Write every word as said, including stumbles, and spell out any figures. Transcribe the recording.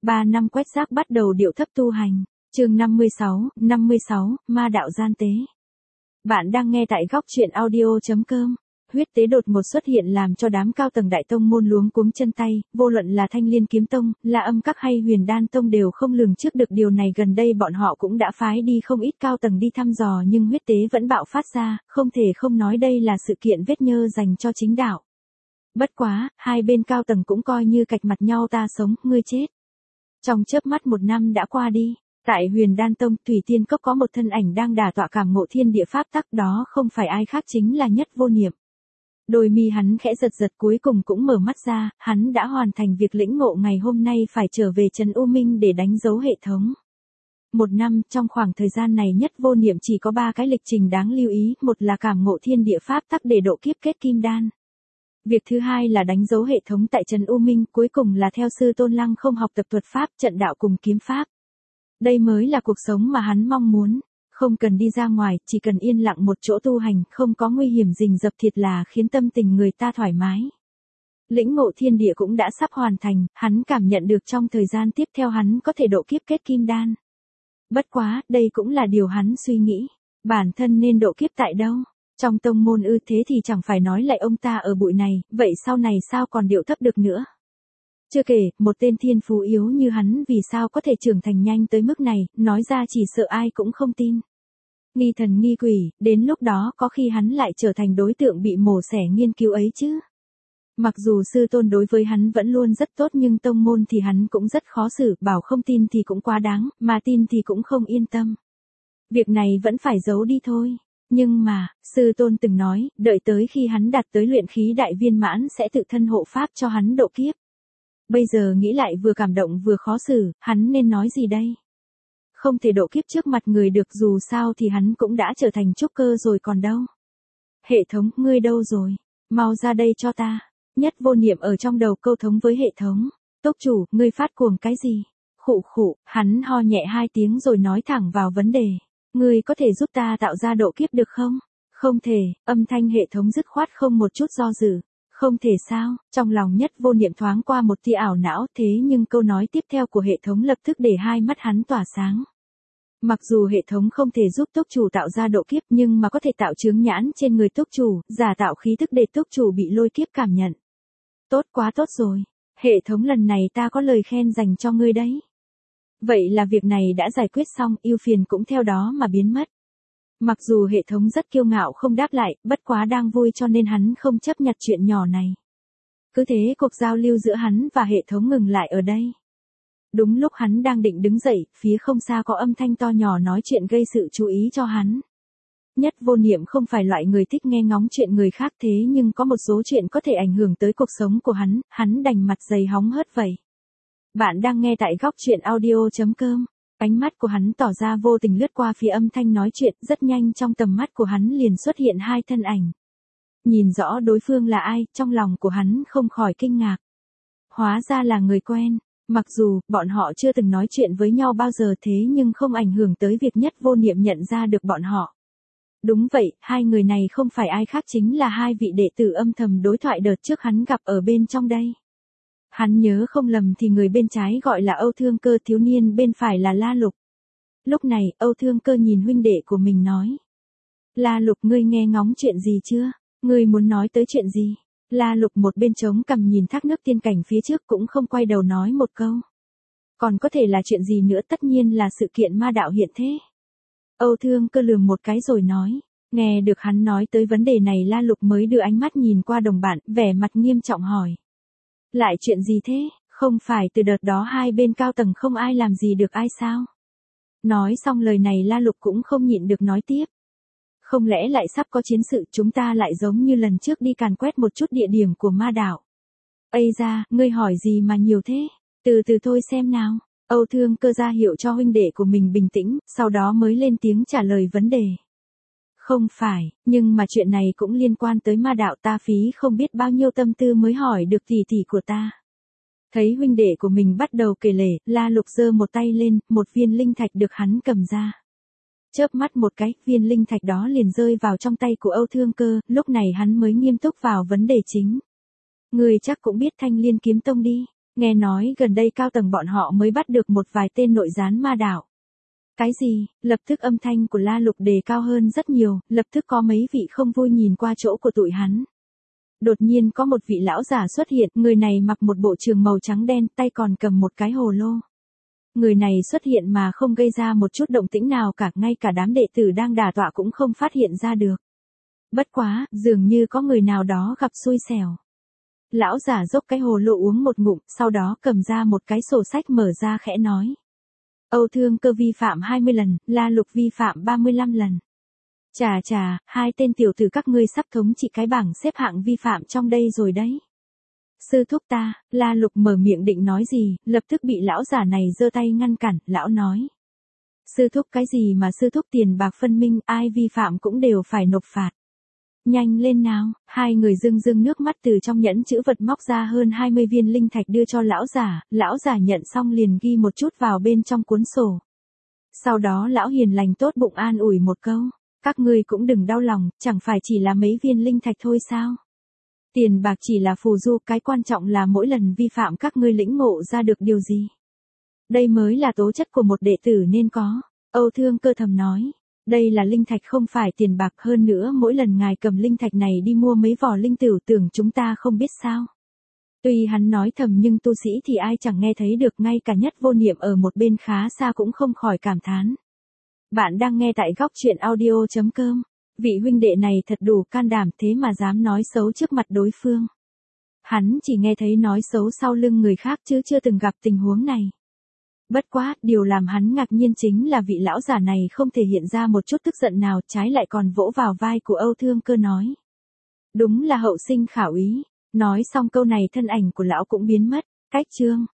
Ba năm quét rác bắt đầu điệu thấp tu hành. Chương năm mươi sáu, năm mươi sáu, ma đạo gian tế. Bạn đang nghe tại góc truyện audio chấm com. Huyết tế đột ngột xuất hiện làm cho đám cao tầng đại tông môn luống cuống chân tay, vô luận là Thanh Liên Kiếm Tông, La Âm Các hay Huyền Đan Tông đều không lường trước được điều này. Gần đây bọn họ cũng đã phái đi không ít cao tầng đi thăm dò, nhưng huyết tế vẫn bạo phát ra, không thể không nói đây là sự kiện vết nhơ dành cho chính đạo. Bất quá, hai bên cao tầng cũng coi như cạch mặt nhau, ta sống, ngươi chết. Trong chớp mắt một năm đã qua đi. Tại Huyền Đan Tông, Thủy Tiên Cốc có một thân ảnh đang đả tọa cảm ngộ thiên địa pháp tắc, đó không phải ai khác chính là Nhất Vô Niệm. Đôi mi hắn khẽ giật giật, cuối cùng cũng mở mắt ra, hắn đã hoàn thành việc lĩnh ngộ, ngày hôm nay phải trở về Trấn U Minh để đánh dấu hệ thống. Một năm, trong khoảng thời gian này Nhất Vô Niệm chỉ có ba cái lịch trình đáng lưu ý, một là cảm ngộ thiên địa pháp tắc để độ kiếp kết kim đan. Việc thứ hai là đánh dấu hệ thống tại Trấn U Minh, cuối cùng là theo sư Tôn Lăng Không học tập thuật pháp, trận đạo cùng kiếm pháp. Đây mới là cuộc sống mà hắn mong muốn, không cần đi ra ngoài, chỉ cần yên lặng một chỗ tu hành, không có nguy hiểm rình rập, thiệt là khiến tâm tình người ta thoải mái. Lĩnh ngộ thiên địa cũng đã sắp hoàn thành, hắn cảm nhận được trong thời gian tiếp theo hắn có thể độ kiếp kết kim đan. Bất quá, đây cũng là điều hắn suy nghĩ, bản thân nên độ kiếp tại đâu? Trong tông môn ư? Thế thì chẳng phải nói lại ông ta ở bụi này, vậy sau này sao còn điệu thấp được nữa? Chưa kể, một tên thiên phú yếu như hắn vì sao có thể trưởng thành nhanh tới mức này, nói ra chỉ sợ ai cũng không tin. Nghi thần nghi quỷ, đến lúc đó có khi hắn lại trở thành đối tượng bị mổ xẻ nghiên cứu ấy chứ. Mặc dù sư tôn đối với hắn vẫn luôn rất tốt, nhưng tông môn thì hắn cũng rất khó xử, bảo không tin thì cũng quá đáng, mà tin thì cũng không yên tâm. Việc này vẫn phải giấu đi thôi. Nhưng mà, sư tôn từng nói, đợi tới khi hắn đạt tới luyện khí đại viên mãn sẽ tự thân hộ pháp cho hắn độ kiếp. Bây giờ nghĩ lại vừa cảm động vừa khó xử, hắn nên nói gì đây? Không thể độ kiếp trước mặt người được, dù sao thì hắn cũng đã trở thành trúc cơ rồi còn đâu. Hệ thống, ngươi đâu rồi? Mau ra đây cho ta. Nhất Vô Niệm ở trong đầu câu thống với hệ thống. Tốc chủ, ngươi phát cuồng cái gì? Khụ khụ, hắn ho nhẹ hai tiếng rồi nói thẳng vào vấn đề. Ngươi có thể giúp ta tạo ra độ kiếp được không? Không thể, âm thanh hệ thống dứt khoát không một chút do dự. Không thể sao? Trong lòng Nhất Vô Niệm thoáng qua một tia ảo não, thế nhưng câu nói tiếp theo của hệ thống lập tức để hai mắt hắn tỏa sáng. Mặc dù hệ thống không thể giúp túc chủ tạo ra độ kiếp, nhưng mà có thể tạo chướng nhãn trên người túc chủ, giả tạo khí thức để túc chủ bị lôi kiếp cảm nhận. Tốt quá tốt rồi. Hệ thống, lần này ta có lời khen dành cho ngươi đấy. Vậy là việc này đã giải quyết xong, ưu phiền cũng theo đó mà biến mất. Mặc dù hệ thống rất kiêu ngạo không đáp lại, bất quá đang vui cho nên hắn không chấp nhặt chuyện nhỏ này. Cứ thế cuộc giao lưu giữa hắn và hệ thống ngừng lại ở đây. Đúng lúc hắn đang định đứng dậy, phía không xa có âm thanh to nhỏ nói chuyện gây sự chú ý cho hắn. Nhất Vô Niệm không phải loại người thích nghe ngóng chuyện người khác, thế nhưng có một số chuyện có thể ảnh hưởng tới cuộc sống của hắn, hắn đành mặt dày hóng hớt vậy. Bạn đang nghe tại góc truyện audio chấm com. Ánh mắt của hắn tỏ ra vô tình lướt qua phía âm thanh nói chuyện, rất nhanh trong tầm mắt của hắn liền xuất hiện hai thân ảnh. Nhìn rõ đối phương là ai, trong lòng của hắn không khỏi kinh ngạc. Hóa ra là người quen, mặc dù bọn họ chưa từng nói chuyện với nhau bao giờ, thế nhưng không ảnh hưởng tới việc Nhất Vô Niệm nhận ra được bọn họ. Đúng vậy, hai người này không phải ai khác chính là hai vị đệ tử âm thầm đối thoại đợt trước hắn gặp ở bên trong đây. Hắn nhớ không lầm thì người bên trái gọi là Âu Thương Cơ, thiếu niên bên phải là La Lục. Lúc này, Âu Thương Cơ nhìn huynh đệ của mình nói. La Lục, ngươi nghe ngóng chuyện gì chưa? Ngươi muốn nói tới chuyện gì? La Lục một bên trống cằm nhìn thác nước tiên cảnh phía trước cũng không quay đầu nói một câu. Còn có thể là chuyện gì nữa, tất nhiên là sự kiện ma đạo hiện thế. Âu Thương Cơ lườm một cái rồi nói. Nghe được hắn nói tới vấn đề này, La Lục mới đưa ánh mắt nhìn qua đồng bạn, vẻ mặt nghiêm trọng hỏi. Lại chuyện gì thế? Không phải từ đợt đó hai bên cao tầng không ai làm gì được ai sao? Nói xong lời này La Lục cũng không nhịn được nói tiếp. Không lẽ lại sắp có chiến sự, chúng ta lại giống như lần trước đi càn quét một chút địa điểm của ma đạo? Ây da, ngươi hỏi gì mà nhiều thế? Từ từ thôi xem nào. Âu Thương Cơ ra hiệu cho huynh đệ của mình bình tĩnh, sau đó mới lên tiếng trả lời vấn đề. Không phải, nhưng mà chuyện này cũng liên quan tới ma đạo, ta phí không biết bao nhiêu tâm tư mới hỏi được tỷ tỷ của ta. Thấy huynh đệ của mình bắt đầu kể lể, La Lục giơ một tay lên, một viên linh thạch được hắn cầm ra. Chớp mắt một cái, viên linh thạch đó liền rơi vào trong tay của Âu Thương Cơ, lúc này hắn mới nghiêm túc vào vấn đề chính. Người chắc cũng biết Thanh Liên Kiếm Tông đi. Nghe nói gần đây cao tầng bọn họ mới bắt được một vài tên nội gián ma đạo. Cái gì? Lập tức âm thanh của La Lục đề cao hơn rất nhiều, lập tức có mấy vị không vui nhìn qua chỗ của tụi hắn. Đột nhiên có một vị lão giả xuất hiện, người này mặc một bộ trường màu trắng đen, tay còn cầm một cái hồ lô. Người này xuất hiện mà không gây ra một chút động tĩnh nào cả, ngay cả đám đệ tử đang đả tọa cũng không phát hiện ra được. Bất quá, dường như có người nào đó gặp xui xẻo. Lão giả dốc cái hồ lô uống một ngụm, sau đó cầm ra một cái sổ sách mở ra khẽ nói. Âu Thương Cơ vi phạm hai mươi lần, La Lục vi phạm ba mươi lăm lần. Chà chà, hai tên tiểu tử các ngươi sắp thống trị cái bảng xếp hạng vi phạm trong đây rồi đấy. Sư thúc ta, La Lục mở miệng định nói gì, lập tức bị lão giả này giơ tay ngăn cản, lão nói. Sư thúc cái gì mà sư thúc, tiền bạc phân minh, ai vi phạm cũng đều phải nộp phạt. Nhanh lên nào, hai người rưng rưng nước mắt từ trong nhẫn chữ vật móc ra hơn hai mươi viên linh thạch đưa cho lão giả, lão giả nhận xong liền ghi một chút vào bên trong cuốn sổ. Sau đó lão hiền lành tốt bụng an ủi một câu, các ngươi cũng đừng đau lòng, chẳng phải chỉ là mấy viên linh thạch thôi sao? Tiền bạc chỉ là phù du, cái quan trọng là mỗi lần vi phạm các ngươi lĩnh ngộ ra được điều gì. Đây mới là tố chất của một đệ tử nên có. Âu Thương Cơ thầm nói. Đây là linh thạch không phải tiền bạc, hơn nữa mỗi lần ngài cầm linh thạch này đi mua mấy vỏ linh tửu tưởng chúng ta không biết sao. Tuy hắn nói thầm nhưng tu sĩ thì ai chẳng nghe thấy được, ngay cả Nhất Vô Niệm ở một bên khá xa cũng không khỏi cảm thán. Bạn đang nghe tại góc truyện audio chấm com. Vị huynh đệ này thật đủ can đảm thế mà dám nói xấu trước mặt đối phương. Hắn chỉ nghe thấy nói xấu sau lưng người khác chứ chưa từng gặp tình huống này. Bất quá, điều làm hắn ngạc nhiên chính là vị lão giả này không thể hiện ra một chút tức giận nào, trái lại còn vỗ vào vai của Âu Thương Cơ nói. Đúng là hậu sinh khảo ý. Nói xong câu này thân ảnh của lão cũng biến mất. Cách chương.